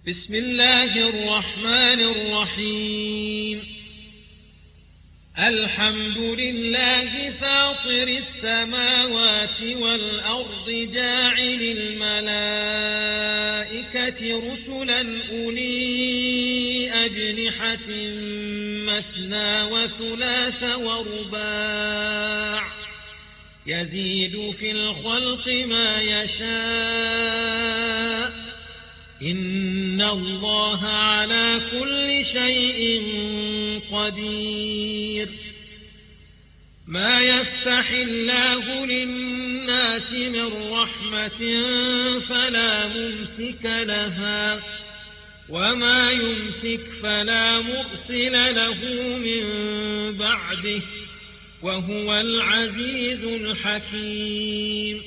بسم الله الرحمن الرحيم الحمد لله فاطر السماوات والأرض جاعل الملائكة رسلا أولي أجنحة مثنى وثلاث ورباع يزيد في الخلق ما يشاء إن الله على كل شيء قدير ما يفتح الله للناس من رحمة فلا ممسك لها وما يمسك فلا مرسل له من بعده وهو العزيز الحكيم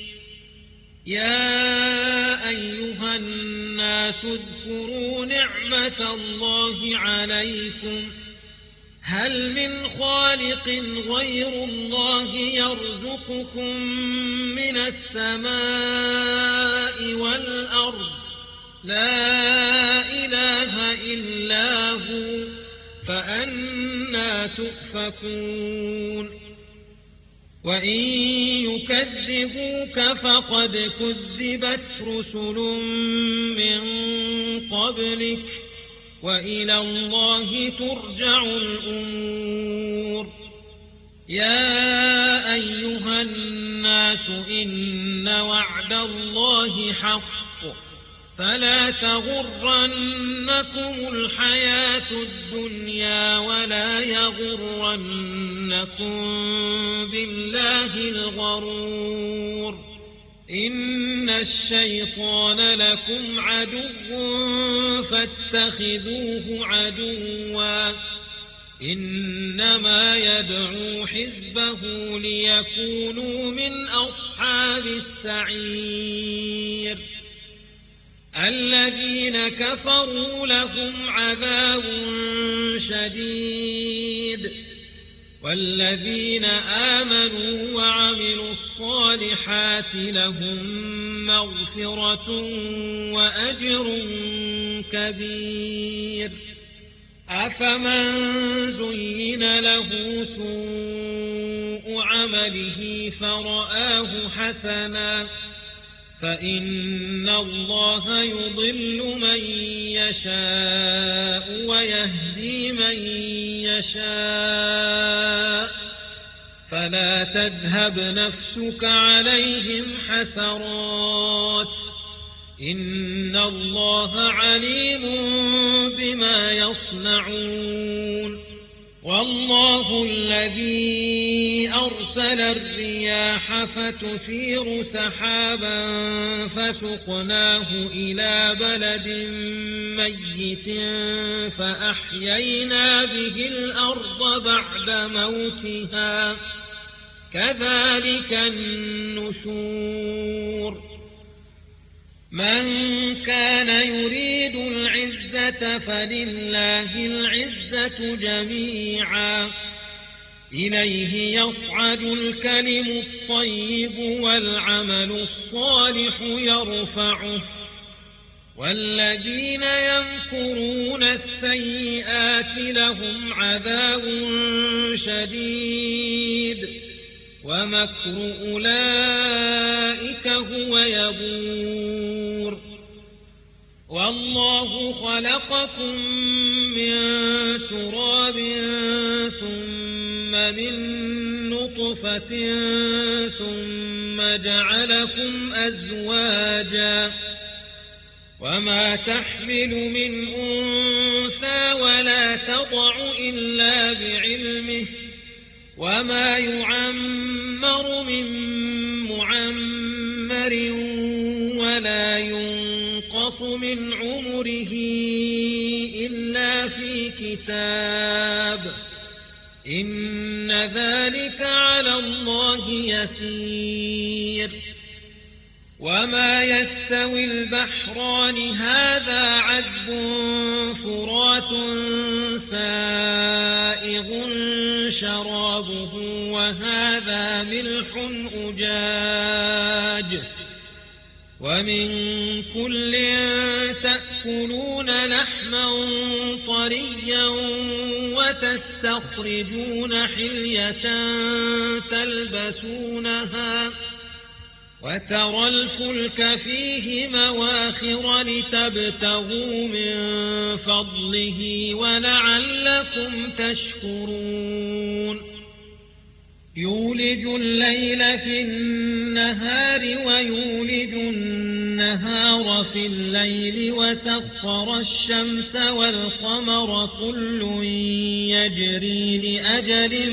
يا أيها الناس اذكروا نعمة الله عليكم هل من خالق غير الله يرزقكم من السماء والأرض لا إله إلا هو فأنى تؤفكون وإن يكذبوك فقد كذبت رسل من قبلك وإلى الله ترجع الأمور يا أيها الناس إن وعد الله حق فلا تغرنكم الحياة الدنيا ولا يغرنكم بالله الغرور إن الشيطان لكم عدو فاتخذوه عدوا إنما يدعو حزبه ليكونوا من أصحاب السعير الذين كفروا لهم عذاب شديد والذين آمنوا وعملوا الصالحات لهم مغفرة وأجر كبير أفمن زين له سوء عمله فرآه حسنا فإن الله يضل من يشاء ويهدي من يشاء فلا تذهب نفسك عليهم حسرات إن الله عليم بما يصنعون والله الذي أرسل الرياح فتثير سحابا فسقناه إلى بلد ميت فأحيينا به الأرض بعد موتها كذلك النشور من كان يريد العزة فلله العزة جميعا إليه يصعد الكلم الطيب والعمل الصالح يرفعه والذين يمكرون السيئات لهم عذاب شديد ومكر أولئك هو يبور والله خلقكم من تراب ثم من نطفة ثم جعلكم أزواجا وما تحمل من أنثى ولا تضع إلا بعلمه وما يعمر من معمر ولا ينقص من عمره إلا في كتاب إن ذلك على الله يسير وما يستوي البحران هذا عذب فرات سائغ شرابه وهذا ملح أجاج ومن كل تأكلون تأكلون لحما طريا وتستخرجون حلية تلبسونها وترى الفلك فيه مواخر لتبتغوا من فضله ولعلكم تشكرون يولج الليل في النهار ويولج النهار في الليل وسخر الشمس والقمر كل يجري لأجل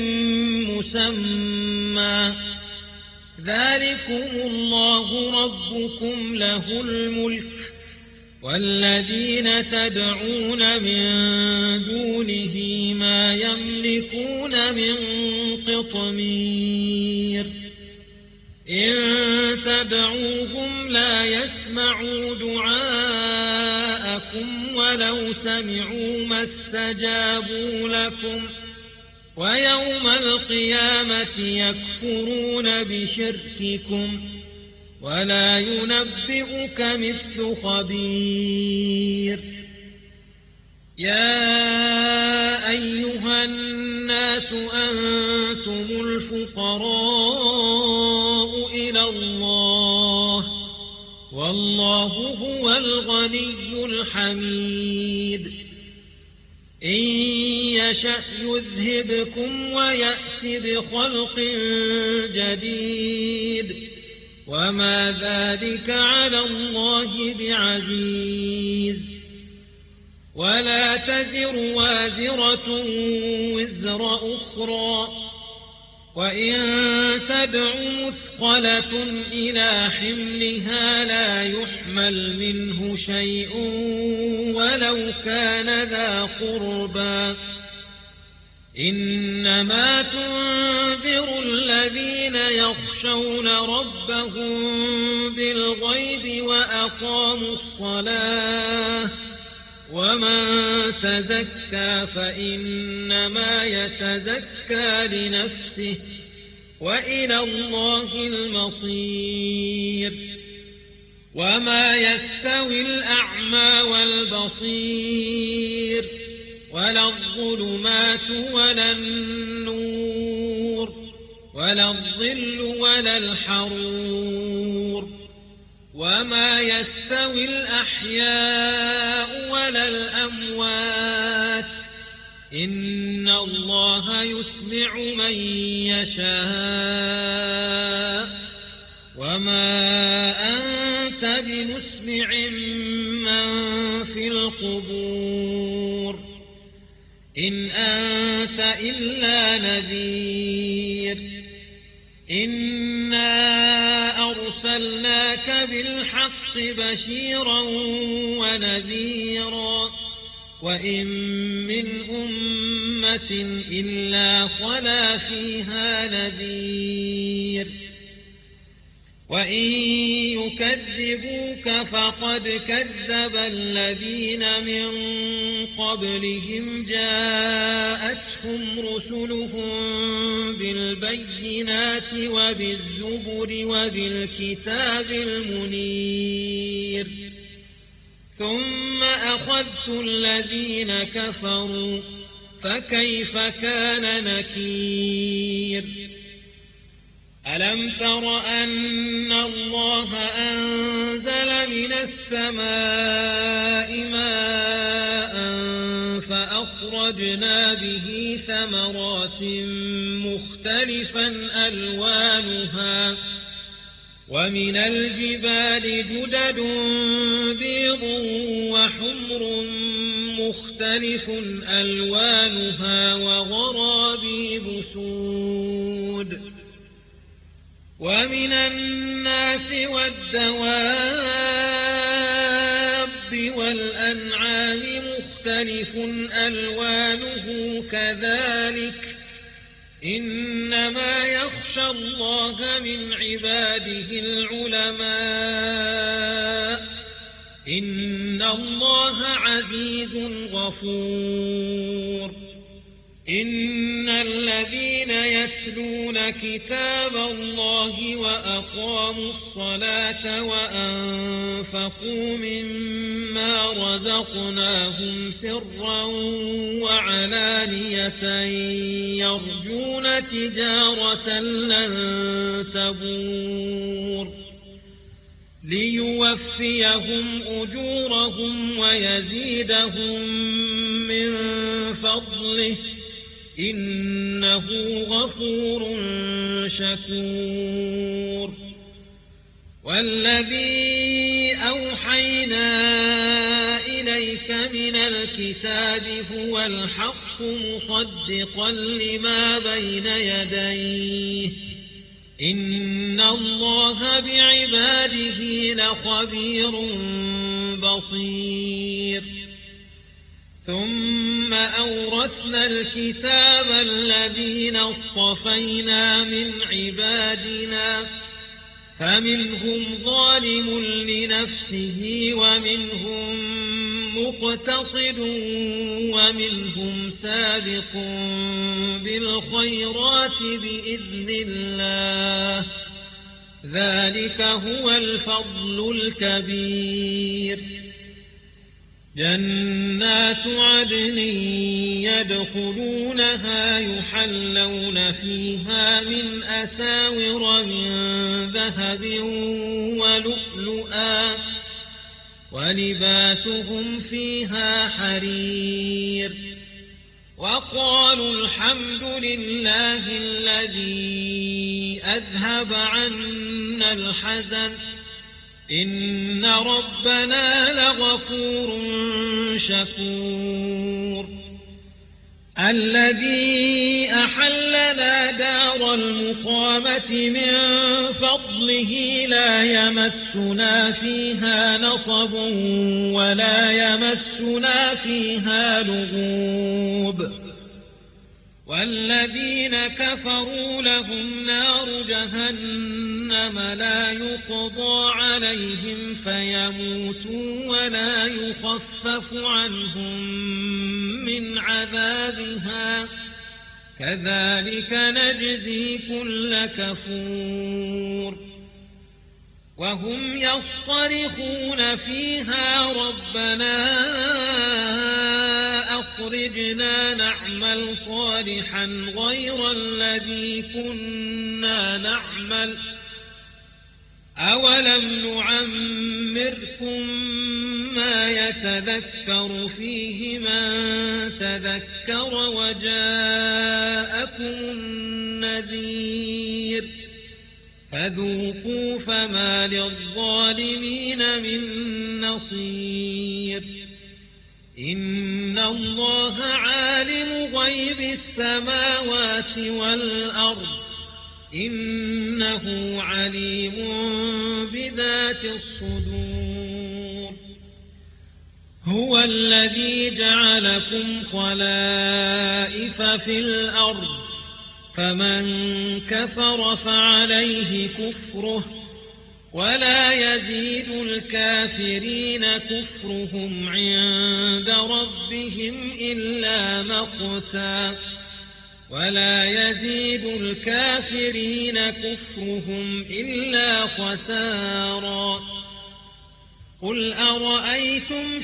مسمى ذلكم الله ربكم له الملك والذين تدعون من دونه ما يملكون من قطمير إن تدعوهم لا يسمعوا دعاءكم ولو سمعوا ما استجابوا لكم ويوم القيامة يكفرون بشرككم ولا ينبئك مثل خبير يا أيها الناس أنتم الفقراء إلى الله والله هو الغني الحميد إن يشأ يذهبكم ويأس بخلق جديد وما ذلك على الله بعزيز ولا تزر وازرة وزر أخرى وإن تدع مثقلة إلى حملها لا يحمل منه شيء ولو كان ذا قربى إنما تنذر الذين يخشون ربهم بالغيب وأقاموا الصلاة ومن تزكى فإنما يتزكى لنفسه وإلى الله المصير وما يستوي الأعمى والبصير ولا الظلمات ولا النور ولا الظل ولا الحرور وما يستوي الأحياء ولا الأموات إن الله يسمع من يشاء وما أنت بمسمع من في القبور إن أنت إلا نذير إنا أرسلناك بالحق بشيرا ونذيرا وإن من أمة إلا خلا فيها نذير وإن يكذبوك فقد كذب الذين من قبلهم جاءتهم رسلهم بالبينات وبالزبر وبالكتاب المنير ثم أخذت الذين كفروا فكيف كان نكير ألم تر أن الله أنزل من السماء ماء فأخرجنا به ثمرات مختلفا ألوانها ومن الجبال جدد بيض وحمر مختلف ألوانها وغرابيب سود ومن الناس والدواب والأنعام مختلف ألوانه كذلك إنما يخشى الله من عباده العلماء إن الله عزيز غفور إن الذين يتلون كتاب الله وأقاموا الصلاة وأنفقوا مما رزقناهم سرا وعلانية يرجون تجارة لن تبور ليوفيهم أجورهم ويزيدهم من فضله إنه غفور شكور والذي أوحينا إليك من الكتاب هو الحق مصدقا لما بين يديه إن الله بعباده لخبير بصير ثم أورثنا الكتاب الذين اصطفينا من عبادنا فمنهم ظالم لنفسه ومنهم مقتصد ومنهم سابق بالخيرات بإذن الله ذلك هو الفضل الكبير جنات عدن يدخلونها يحلون فيها من أساور من ذهب ولؤلؤا ولباسهم فيها حرير وقالوا الحمد لله الذي أذهب عنا الحزن إن ربنا لغفور شكور الذي أحلنا دار المقامة من فضله لا يمسنا فيها نصب ولا يمسنا فيها لغوب والذين كفروا لهم نار جهنم لا يقضى عليهم فيموتوا ولا يخفف عنهم من عذابها كذلك نجزي كل كفور وهم يصطرخون فيها ربنا أخرجنا نعمل صالحا غير الذي كنا نعمل أولم نعمركم ما يتذكر فيه من تذكر وجاءكم النذير فذوقوا فما للظالمين من نصير إن الله عالم غيب السماوات والأرض إنه عليم بذات الصدور هو الذي جعلكم خلائف في الأرض فمن كفر فعليه كفره ولا يزيد الكافرين كفرهم عند ربهم إلا مقتا ولا يزيد الكافرين كفرهم إلا خسارا قل أرأيتم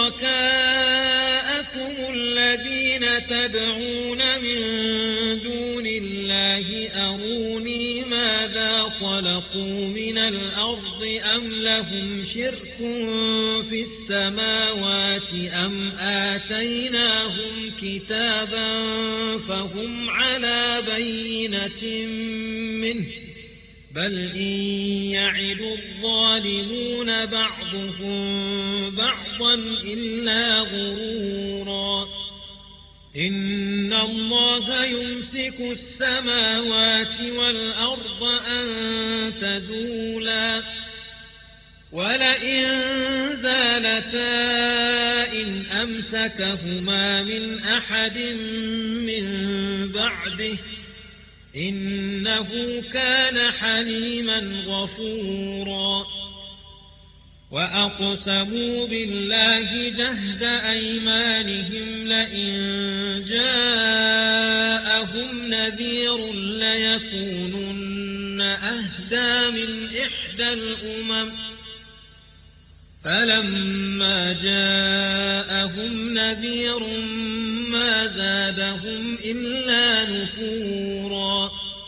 شركاءكم الذين تدعون من دون الله أروني ماذا خلقوا من الأرض أم لهم شرك في السماوات أم آتيناهم كتابا فهم على بينة منه بل إن يعد الظالمون بعضهم بعضا إلا غرورا إن الله يمسك السماوات والأرض أن تزولا ولئن زالتا إن أمسكهما من أحد من بعده إنه كان حليما غفورا وأقسموا بالله جهد أيمانهم لئن جاءهم نذير ليكونن أهدى من إحدى الأمم فلما جاءهم نذير ما زادهم إلا نفورا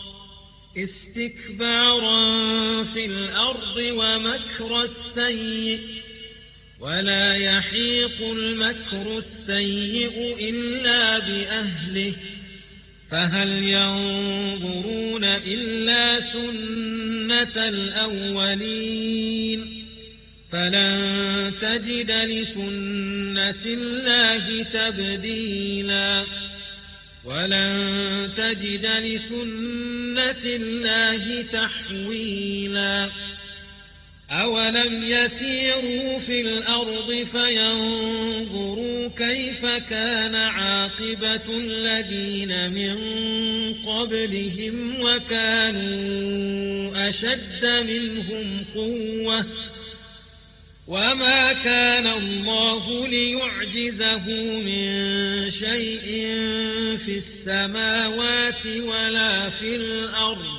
استكبارا في الأرض ومكر السيء ولا يحيق المكر السيء إلا بأهله فهل ينظرون إلا سنة الأولين فلن تجد لسنة الله تبديلا ولن تجد لسنة الله تحويلا أولم يسيروا في الأرض فينظروا كيف كان عاقبة الذين من قبلهم وكانوا أشد منهم قوة وما كان الله ليعجزه من شيء في السماوات ولا في الأرض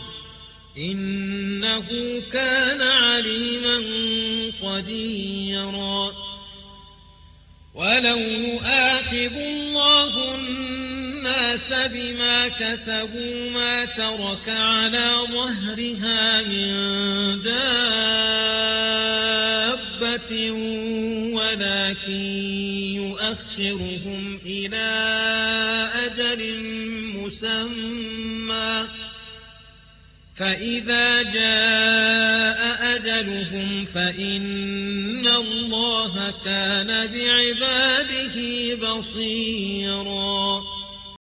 إنه كان عليما قديرا ولو يؤاخذ الله الناس بما كسبوا ما ترك على ظهرها من دابة ولكن يؤخرهم إلى أجل مسمى فإذا جاء أجلهم فإن الله كان بعباده بصيرا